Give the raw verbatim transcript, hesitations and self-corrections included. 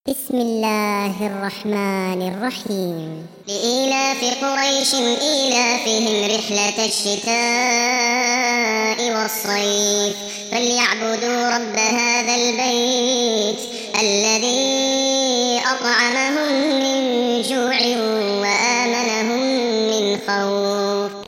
بسم الله الرحمن الرحيم. لإيلاف قريش إيلافهم رحلة الشتاء والصيف فليعبدوا رب هذا البيت الذي أطعمهم من جوع وآمنهم من خوف.